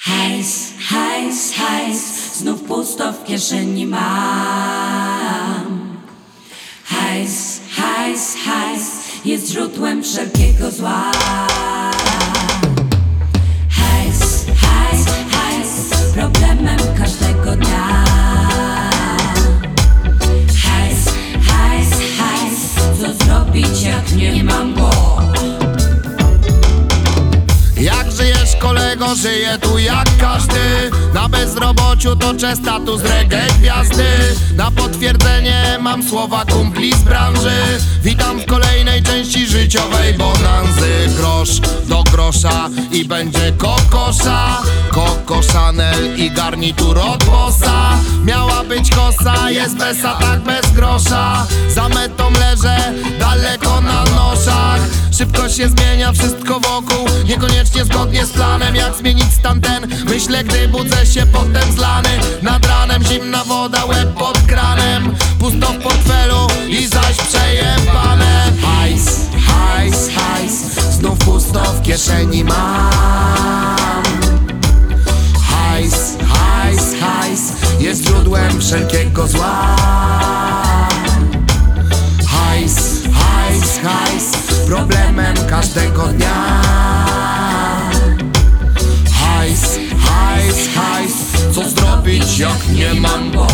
Hajs, hajs, hajs, znów pusto w kieszeni mam. Hajs, hajs, hajs, jest źródłem wszelkiego zła. Hajs, hajs, hajs, problemem każdego dnia. Hajs, hajs, hajs, co zrobić jak nie mam go? Jak żyjesz, kolego? Żyję tu jak każdy. Na bezrobociu toczę status reggae gwiazdy. Na potwierdzenie mam słowa kumpli z branży. Witam w kolejnej części życiowej bonanzy. Grosz do grosza i będzie kokosza. Coco Chanel i garnitur od bossa. Miała być kosa, jest besa, tak bez grosza. Za metą leżę, daleko na noszach. Szybko się zmienia wszystko wokół, niekoniecznie zgodnie z planem. Jak zmienić stan ten? Myślę, gdy budzę się potem zlany. Nad ranem zimna woda, łeb pod kranem. Pusto w portfelu i zaś przejebane. Hajs, hajs, hajs, znów pusto w kieszeni mam. Hajs, hajs, hajs, jest źródłem wszelkiego zła. Hajs, hajs, hajs, problemem każdego dnia. Hajs, hajs, hajs, co zrobić jak nie mam go?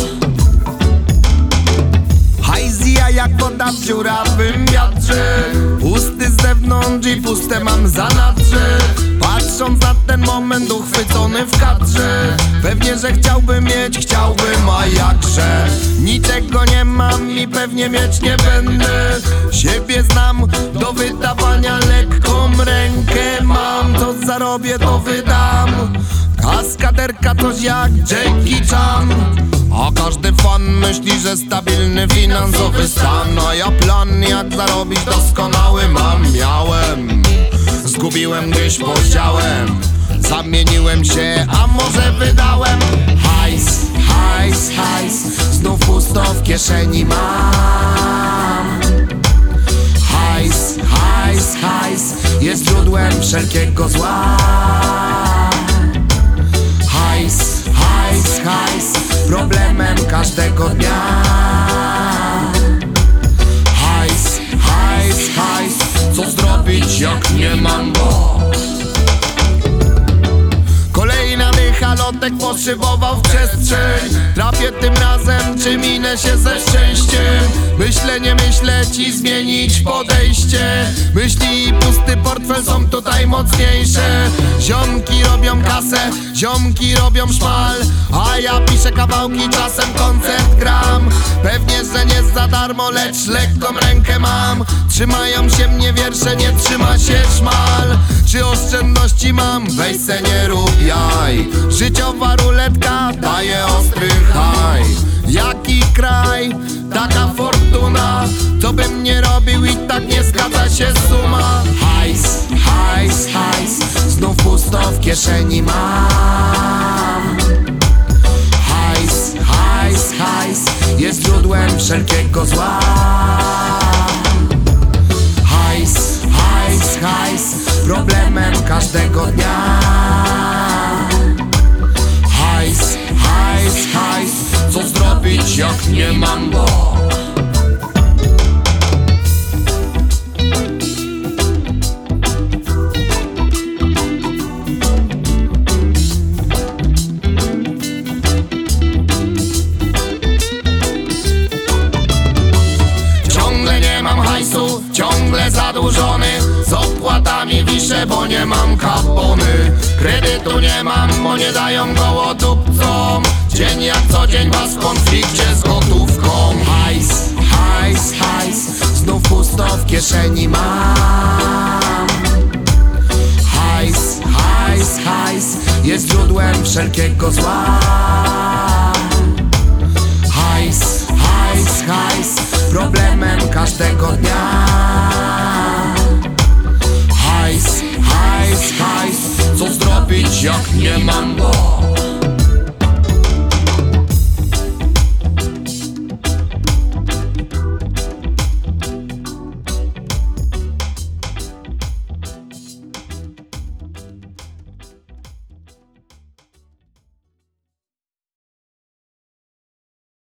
Hajs ja jak woda w dziurawym wiatrze. Pusty z zewnątrz i puste mam zanadrze. Patrząc na ten moment uchwycony w kadrze, pewnie, że chciałbym mieć, chciałbym, a jakże. Niczego nie mam i pewnie mieć nie będę. Siebie znam, do wydawania lekką rękę mam. Co zarobię, to wydam. Kaskaderka coś jak Jackie Chan. A każdy fan myśli, że stabilny finansowy stan. A ja plan jak zarobić doskonały mam. Miałem, zgubiłem gdzieś podziałem. Zamieniłem się, a może wydałem. Hajs, hajs, hajs, znów pusto w kieszeni mam. Hajs, hajs, hajs, jest źródłem wszelkiego zła. Hajs, hajs, hajs, problemem każdego dnia. Hajs, hajs, hajs, co zrobić jak nie mam go? Kolejna dycha, lotek poszybował w przestrzeń. Trafię tym razem, czy minę się ze szczęściem. Myślę, nie myśleć i zmienić podejście. Myśli i pusty portfel są tutaj mocniejsze. Ziomki robią kasę, ziomki robią szmal, a ja piszę kawałki, czasem koncert gram. Pewnie, że nie za darmo, lecz lekką rękę mam. Trzymają się mnie wiersze, nie trzyma się szmal. Czy oszczędności mam? Weź se nie rób jaj. Życiowa ruletka daje ostry haj. Jaki kraj, taka fortuna. Co bym nie robił i tak nie zgadza się suma. Hajs, hajs, hajs, znów pusto w kieszeni mam. Hajs, hajs, hajs, jest źródłem wszelkiego zła. Hajs, hajs, hajs, problemem każdego dnia. Hajs, hajs, hajs, co zrobić jak nie mam go? Ciągle nie mam hajsu, ciągle zadłużony. Z opłatami wiszę, bo nie mam kapony. Kredytu nie mam, bo nie dają gołodupcom. Dzień jak co dzień was w konflikcie z gotówką. Hajs, hajs, hajs, znów pusto w kieszeni mam. Hajs, hajs, hajs, jest źródłem wszelkiego zła. Hajs, hajs, hajs, problemem każdego dnia. Hajs, hajs, hajs, co zrobić jak nie mam go?